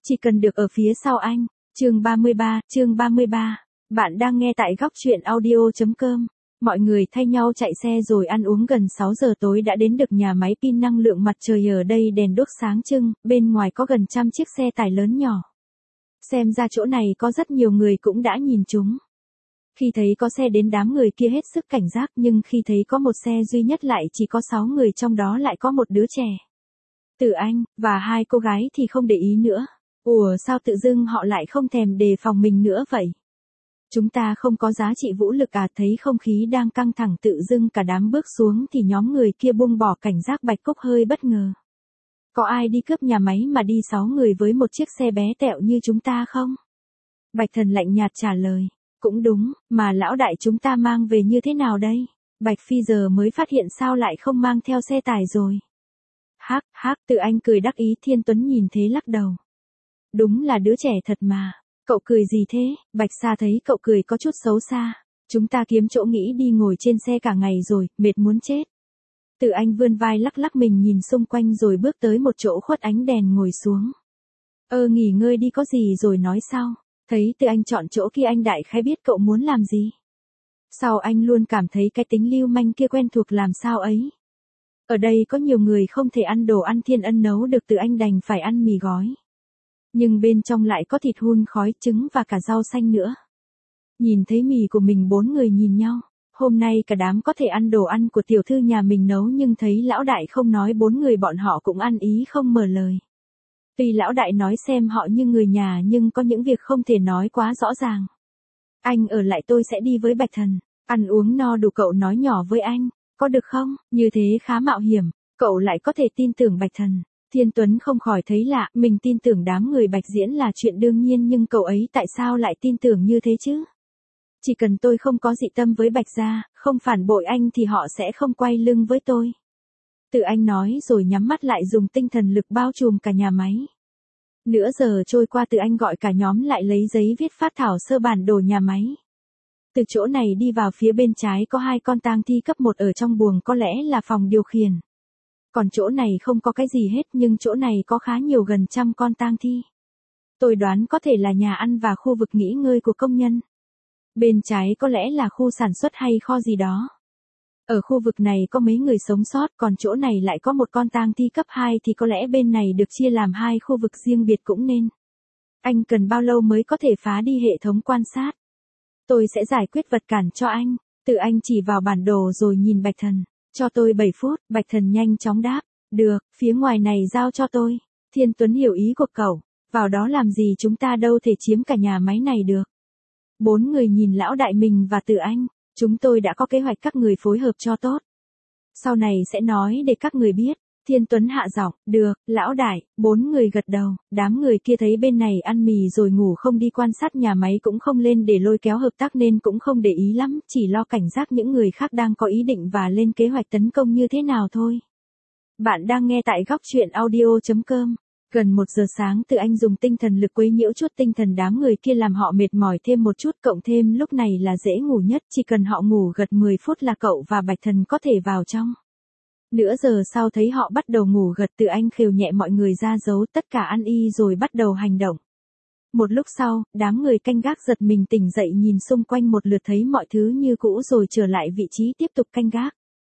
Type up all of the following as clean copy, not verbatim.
chỉ cần được ở phía sau anh. Chương 33. Bạn đang nghe tại góc truyện audio.com. Mọi người thay nhau chạy xe rồi ăn uống, gần 6 giờ tối đã đến được nhà máy pin năng lượng mặt trời. Ở đây đèn đuốc sáng trưng, bên ngoài có gần trăm chiếc xe tải lớn nhỏ. Xem ra chỗ này có rất nhiều người cũng đã nhìn chúng. Khi thấy có xe đến, đám người kia hết sức cảnh giác, nhưng khi thấy có một xe duy nhất lại chỉ có 6 người, trong đó lại có một đứa trẻ, Từ Anh, và 2 cô gái thì không để ý nữa. Ủa, sao tự dưng họ lại không thèm đề phòng mình nữa vậy? Chúng ta không có giá trị vũ lực à? Thấy không khí đang căng thẳng, tự dưng cả đám bước xuống thì nhóm người kia buông bỏ cảnh giác. Bạch Cúc hơi bất ngờ. Có ai đi cướp nhà máy mà đi 6 người với một chiếc xe bé tẹo như chúng ta không? Bạch Thần lạnh nhạt trả lời. Cũng đúng, mà lão đại chúng ta mang về như thế nào đây? Bạch Phi giờ mới phát hiện sao lại không mang theo xe tải rồi. Hắc, Từ Anh cười đắc ý. Thiên Tuấn nhìn thế lắc đầu. Đúng là đứa trẻ thật mà. Cậu cười gì thế? Bạch Sa thấy cậu cười có chút xấu xa. Chúng ta kiếm chỗ nghỉ đi, ngồi trên xe cả ngày rồi, mệt muốn chết. Từ Anh vươn vai lắc lắc mình nhìn xung quanh rồi bước tới một chỗ khuất ánh đèn ngồi xuống. Nghỉ ngơi đi, có gì rồi nói sau. Thấy Từ Anh chọn chỗ kia, anh đại khái biết cậu muốn làm gì. Sao anh luôn cảm thấy cái tính lưu manh kia quen thuộc làm sao ấy. Ở đây có nhiều người không thể ăn đồ ăn Thiên Ân nấu được, Từ Anh đành phải ăn mì gói. Nhưng bên trong lại có thịt hun khói, trứng và cả rau xanh nữa. Nhìn thấy mì của mình, 4 người nhìn nhau. Hôm nay cả đám có thể ăn đồ ăn của tiểu thư nhà mình nấu, nhưng thấy lão đại không nói, 4 người bọn họ cũng ăn ý không mở lời. Tuy lão đại nói xem họ như người nhà, nhưng có những việc không thể nói quá rõ ràng. Anh ở lại, tôi sẽ đi với Bạch Thần. Ăn uống no đủ cậu nói nhỏ với anh, có được không? Như thế khá mạo hiểm, cậu lại có thể tin tưởng Bạch Thần. Thiên Tuấn không khỏi thấy lạ, mình tin tưởng đám người Bạch Diễn là chuyện đương nhiên, nhưng cậu ấy tại sao lại tin tưởng như thế chứ? Chỉ cần tôi không có dị tâm với Bạch gia, không phản bội anh thì họ sẽ không quay lưng với tôi. Từ Anh nói rồi nhắm mắt lại, dùng tinh thần lực bao trùm cả nhà máy. Nửa giờ trôi qua, Từ Anh gọi cả nhóm lại lấy giấy viết phác thảo sơ bản đồ nhà máy. Từ chỗ này đi vào phía bên trái có 2 con tang thi cấp 1 ở trong buồng, có lẽ là phòng điều khiển. Còn chỗ này không có cái gì hết, nhưng chỗ này có khá nhiều, gần trăm con tang thi. Tôi đoán có thể là nhà ăn và khu vực nghỉ ngơi của công nhân. Bên trái có lẽ là khu sản xuất hay kho gì đó. Ở khu vực này có mấy người sống sót, còn chỗ này lại có một con tang thi cấp 2 thì có lẽ bên này được chia làm 2 khu vực riêng biệt cũng nên. Anh cần bao lâu mới có thể phá đi hệ thống quan sát? Tôi sẽ giải quyết vật cản cho anh. Từ Anh chỉ vào bản đồ rồi nhìn Bạch Thần. Cho tôi 7 phút, Bạch Thần nhanh chóng đáp. Được, phía ngoài này giao cho tôi. Thiên Tuấn hiểu ý của cậu. Vào đó làm gì, chúng ta đâu thể chiếm cả nhà máy này được. 4 người nhìn lão đại mình và Từ Anh. Chúng tôi đã có kế hoạch, các người phối hợp cho tốt. Sau này sẽ nói để các người biết. Thiên Tuấn hạ giọng. Được, lão đại. 4 người gật đầu. Đám người kia thấy bên này ăn mì rồi ngủ, không đi quan sát nhà máy, cũng không lên để lôi kéo hợp tác, nên cũng không để ý lắm, chỉ lo cảnh giác những người khác đang có ý định và lên kế hoạch tấn công như thế nào thôi. Bạn đang nghe tại góc truyện audio.com. Gần 1 giờ sáng, Từ Anh dùng tinh thần lực quấy nhiễu chút tinh thần đám người kia, làm họ mệt mỏi thêm một chút, cộng thêm lúc này là dễ ngủ nhất, chỉ cần họ ngủ gật 10 phút là cậu và Bạch Thần có thể vào trong. Nửa giờ sau thấy họ bắt đầu ngủ gật, Từ Anh khều nhẹ mọi người ra giấu, tất cả ăn y rồi bắt đầu hành động. Một lúc sau, đám người canh gác giật mình tỉnh dậy, nhìn xung quanh một lượt, thấy mọi thứ như cũ rồi trở lại vị trí tiếp tục canh gác.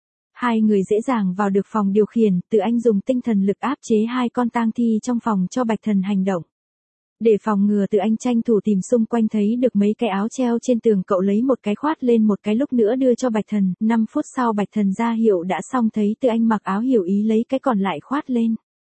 2 người dễ dàng vào được phòng điều khiển, Từ Anh dùng tinh thần lực áp chế 2 con tang thi trong phòng cho Bạch Thần hành động. Để phòng ngừa, Từ Anh tranh thủ tìm xung quanh, thấy được mấy cái áo treo trên tường, cậu lấy một cái khoát lên, một cái lúc nữa đưa cho Bạch Thần. 5 phút sau Bạch Thần ra hiệu đã xong, thấy Từ Anh mặc áo hiểu ý lấy cái còn lại khoát lên.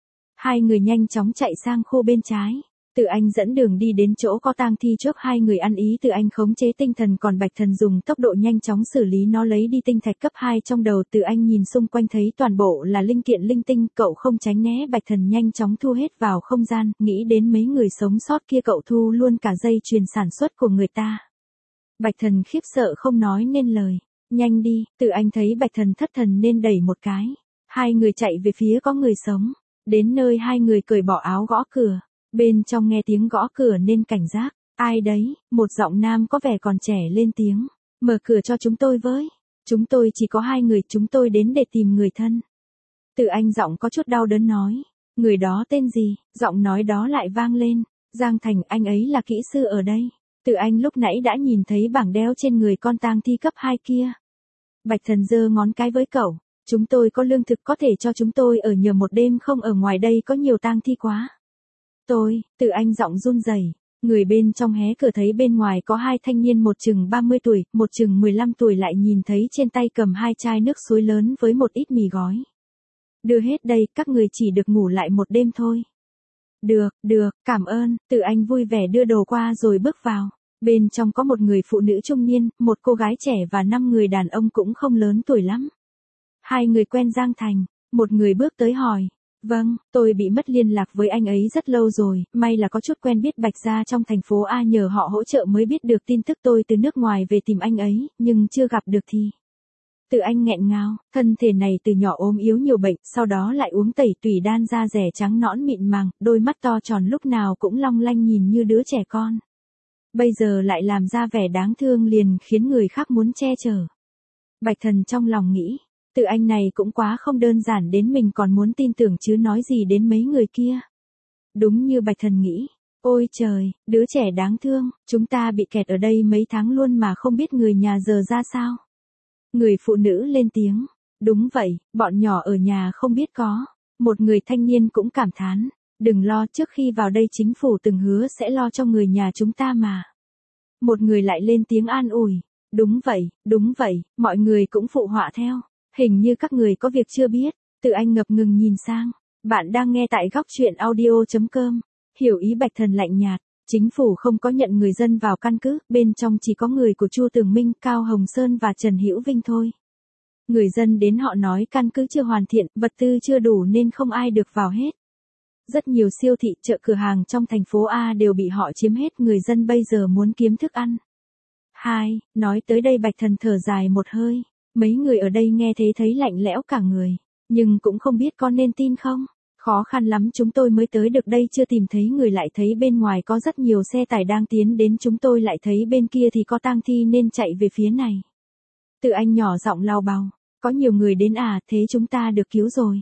2 người nhanh chóng chạy sang khu bên trái. Từ Anh dẫn đường đi đến chỗ có tang thi trước, 2 người ăn ý. Từ Anh khống chế tinh thần, còn Bạch Thần dùng tốc độ nhanh chóng xử lý nó, lấy đi tinh thạch cấp 2 trong đầu. Từ Anh nhìn xung quanh thấy toàn bộ là linh kiện linh tinh, cậu không tránh né. Bạch Thần nhanh chóng thu hết vào không gian, nghĩ đến mấy người sống sót kia, cậu thu luôn cả dây chuyền sản xuất của người ta. Bạch Thần khiếp sợ không nói nên lời. Nhanh đi, Từ Anh thấy Bạch Thần thất thần nên đẩy một cái. 2 người chạy về phía có người sống. Đến nơi 2 người cởi bỏ áo gõ cửa. Bên trong nghe tiếng gõ cửa nên cảnh giác. Ai đấy? Một giọng nam có vẻ còn trẻ lên tiếng. Mở cửa cho chúng tôi với. Chúng tôi chỉ có 2 người, chúng tôi đến để tìm người thân. Từ Anh giọng có chút đau đớn nói. Người đó tên gì? Giọng nói đó lại vang lên. Giang Thành, anh ấy là kỹ sư ở đây. Từ Anh lúc nãy đã nhìn thấy bảng đeo trên người con tang thi cấp 2 kia. Bạch Thần giơ ngón cái với cậu. Chúng tôi có lương thực có thể cho chúng tôi ở nhờ một đêm không, ở ngoài đây có nhiều tang thi quá. Từ Anh giọng run rẩy. Người bên trong hé cửa thấy bên ngoài có hai thanh niên, một chừng 30 tuổi, một chừng 15 tuổi, lại nhìn thấy trên tay cầm hai chai nước suối lớn với một ít mì gói. Đưa hết đây, các người chỉ được ngủ lại một đêm thôi. Được, cảm ơn. Từ Anh vui vẻ đưa đồ qua rồi bước vào. Bên trong có một người phụ nữ trung niên, một cô gái trẻ và 5 người đàn ông cũng không lớn tuổi lắm. Hai người quen Giang Thành. Một người bước tới hỏi. Vâng, tôi bị mất liên lạc với anh ấy rất lâu rồi, may là có chút quen biết Bạch gia trong thành phố A, nhờ họ hỗ trợ mới biết được tin tức tôi từ nước ngoài về tìm anh ấy, nhưng chưa gặp được thì. Từ Anh nghẹn ngào, thân thể này từ nhỏ ốm yếu nhiều bệnh, sau đó lại uống tẩy tùy đan, da rẻ trắng nõn mịn màng, đôi mắt to tròn lúc nào cũng long lanh nhìn như đứa trẻ con. Bây giờ lại làm ra vẻ đáng thương liền khiến người khác muốn che chở. Bạch Thần trong lòng nghĩ, Từ Anh này cũng quá không đơn giản đến mình còn muốn tin tưởng chứ nói gì đến mấy người kia. Đúng như Bạch Thần nghĩ, ôi trời, đứa trẻ đáng thương, chúng ta bị kẹt ở đây mấy tháng luôn mà không biết người nhà giờ ra sao. Người phụ nữ lên tiếng, đúng vậy, bọn nhỏ ở nhà không biết có. Một người thanh niên cũng cảm thán, đừng lo, trước khi vào đây chính phủ từng hứa sẽ lo cho người nhà chúng ta mà. Một người lại lên tiếng an ủi, đúng vậy, mọi người cũng phụ họa theo. Hình như các người có việc chưa biết. Từ Anh ngập ngừng nhìn sang. Bạn đang nghe tại góc truyện audio.com. Hiểu ý Bạch Thần lạnh nhạt. Chính phủ không có nhận người dân vào căn cứ, bên trong chỉ có người của Chu Tường Minh, Cao Hồng Sơn và Trần Hữu Vinh thôi. Người dân đến họ nói căn cứ chưa hoàn thiện, vật tư chưa đủ nên không ai được vào hết. Rất nhiều siêu thị, chợ, cửa hàng trong thành phố A đều bị họ chiếm hết, người dân bây giờ muốn kiếm thức ăn. Nói tới đây Bạch Thần thở dài một hơi. Mấy người ở đây nghe thế thấy lạnh lẽo cả người, nhưng cũng không biết có nên tin không. Khó khăn lắm chúng tôi mới tới được đây, chưa tìm thấy người lại thấy bên ngoài có rất nhiều xe tải đang tiến đến, chúng tôi lại thấy bên kia thì có tang thi nên chạy về phía này. Từ Anh nhỏ giọng lau bào, có nhiều người đến à, thế chúng ta được cứu rồi.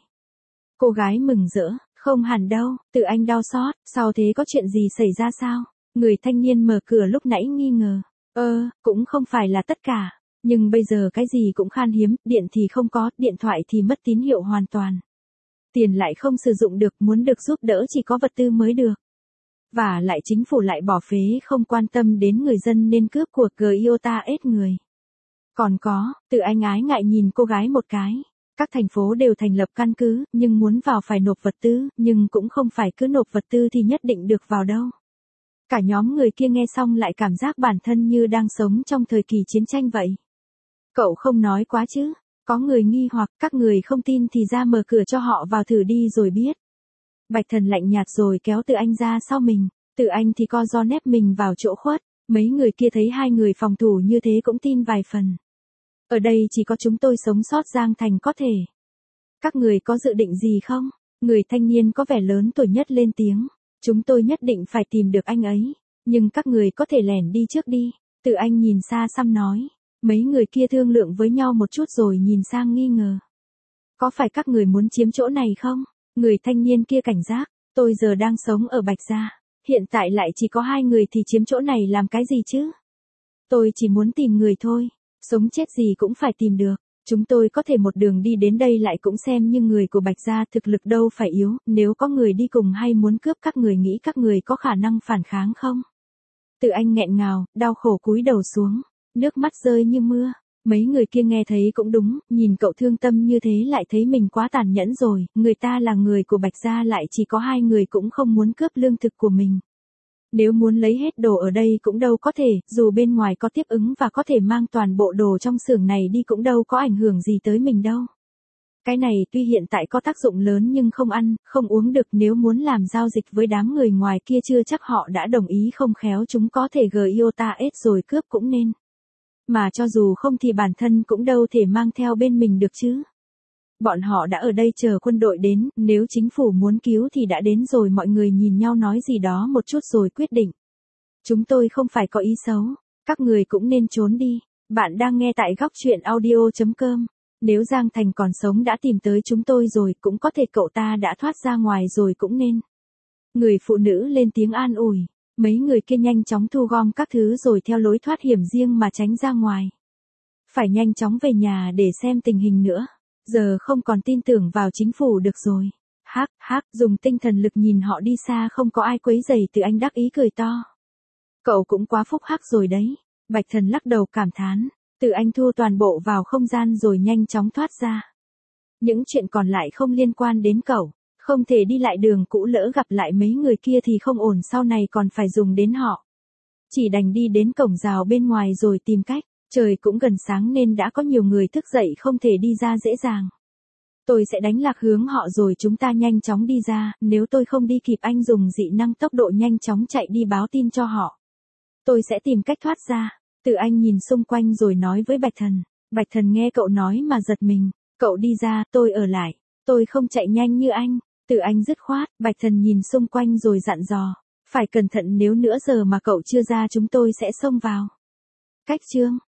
Cô gái mừng rỡ, không hẳn đâu. Từ Anh đau xót, sao thế, có chuyện gì xảy ra sao? Người thanh niên mở cửa lúc nãy nghi ngờ, cũng không phải là tất cả. Nhưng bây giờ cái gì cũng khan hiếm, điện thì không có, điện thoại thì mất tín hiệu hoàn toàn. Tiền lại không sử dụng được, muốn được giúp đỡ chỉ có vật tư mới được. Và lại chính phủ lại bỏ phế không quan tâm đến người dân nên cướp của Giota ết người. Còn có, Từ Anh ái ngại nhìn cô gái một cái. Các thành phố đều thành lập căn cứ, nhưng muốn vào phải nộp vật tư, nhưng cũng không phải cứ nộp vật tư thì nhất định được vào đâu. Cả nhóm người kia nghe xong lại cảm giác bản thân như đang sống trong thời kỳ chiến tranh vậy. Cậu không nói quá chứ? Có người nghi hoặc, các người không tin thì ra mở cửa cho họ vào thử đi rồi biết. Bạch Thần lạnh nhạt rồi kéo Từ Anh ra sau mình. Từ Anh thì co ro nép mình vào chỗ khuất. Mấy người kia thấy hai người phòng thủ như thế cũng tin vài phần. Ở đây chỉ có chúng tôi sống sót, Giang Thành có thể. Các người có dự định gì không? Người thanh niên có vẻ lớn tuổi nhất lên tiếng. Chúng tôi nhất định phải tìm được anh ấy. Nhưng các người có thể lẻn đi trước đi. Từ Anh nhìn xa xăm nói. Mấy người kia thương lượng với nhau một chút rồi nhìn sang nghi ngờ. Có phải các người muốn chiếm chỗ này không? Người thanh niên kia cảnh giác. Tôi giờ đang sống ở Bạch Gia. Hiện tại lại chỉ có 2 người thì chiếm chỗ này làm cái gì chứ? Tôi chỉ muốn tìm người thôi. Sống chết gì cũng phải tìm được. Chúng tôi có thể một đường đi đến đây, lại cũng xem như người của Bạch Gia, thực lực đâu phải yếu. Nếu có người đi cùng hay muốn cướp, các người nghĩ các người có khả năng phản kháng không? Từ Anh nghẹn ngào, đau khổ cúi đầu xuống. Nước mắt rơi như mưa. Mấy người kia nghe thấy cũng đúng, nhìn cậu thương tâm như thế lại thấy mình quá tàn nhẫn rồi, người ta là người của Bạch Gia lại chỉ có 2 người cũng không muốn cướp lương thực của mình. Nếu muốn lấy hết đồ ở đây cũng đâu có thể, dù bên ngoài có tiếp ứng và có thể mang toàn bộ đồ trong xưởng này đi cũng đâu có ảnh hưởng gì tới mình đâu. Cái này tuy hiện tại có tác dụng lớn nhưng không ăn, không uống được, nếu muốn làm giao dịch với đám người ngoài kia chưa chắc họ đã đồng ý, không khéo chúng có thể Giota ết rồi cướp cũng nên. Mà cho dù không thì bản thân cũng đâu thể mang theo bên mình được chứ. Bọn họ đã ở đây chờ quân đội đến, nếu chính phủ muốn cứu thì đã đến rồi. Mọi người nhìn nhau nói gì đó một chút rồi quyết định. Chúng tôi không phải có ý xấu, các người cũng nên trốn đi. Bạn đang nghe tại góc truyện audio.com. Nếu Giang Thành còn sống đã tìm tới chúng tôi rồi, cũng có thể cậu ta đã thoát ra ngoài rồi cũng nên. Người phụ nữ lên tiếng an ủi. Mấy người kia nhanh chóng thu gom các thứ rồi theo lối thoát hiểm riêng mà tránh ra ngoài. Phải nhanh chóng về nhà để xem tình hình nữa. Giờ không còn tin tưởng vào chính phủ được rồi. Hắc, dùng tinh thần lực nhìn họ đi xa không có ai quấy rầy Từ Anh đắc ý cười to. Cậu cũng quá phúc hắc rồi đấy. Bạch Thần lắc đầu cảm thán. Từ Anh thu toàn bộ vào không gian rồi nhanh chóng thoát ra. Những chuyện còn lại không liên quan đến cậu. Không thể đi lại đường cũ, lỡ gặp lại mấy người kia thì không ổn, sau này còn phải dùng đến họ. Chỉ đành đi đến cổng rào bên ngoài rồi tìm cách. Trời cũng gần sáng nên đã có nhiều người thức dậy không thể đi ra dễ dàng. Tôi sẽ đánh lạc hướng họ rồi chúng ta nhanh chóng đi ra, nếu tôi không đi kịp anh dùng dị năng tốc độ nhanh chóng chạy đi báo tin cho họ. Tôi sẽ tìm cách thoát ra. Từ Anh nhìn xung quanh rồi nói với Bạch Thần. Bạch Thần nghe cậu nói mà giật mình. Cậu đi ra, tôi ở lại. Tôi không chạy nhanh như anh. Từ Anh dứt khoát. Bạch Thần nhìn xung quanh rồi dặn dò. Phải cẩn thận, nếu nửa giờ mà cậu chưa ra chúng tôi sẽ xông vào. Cách chương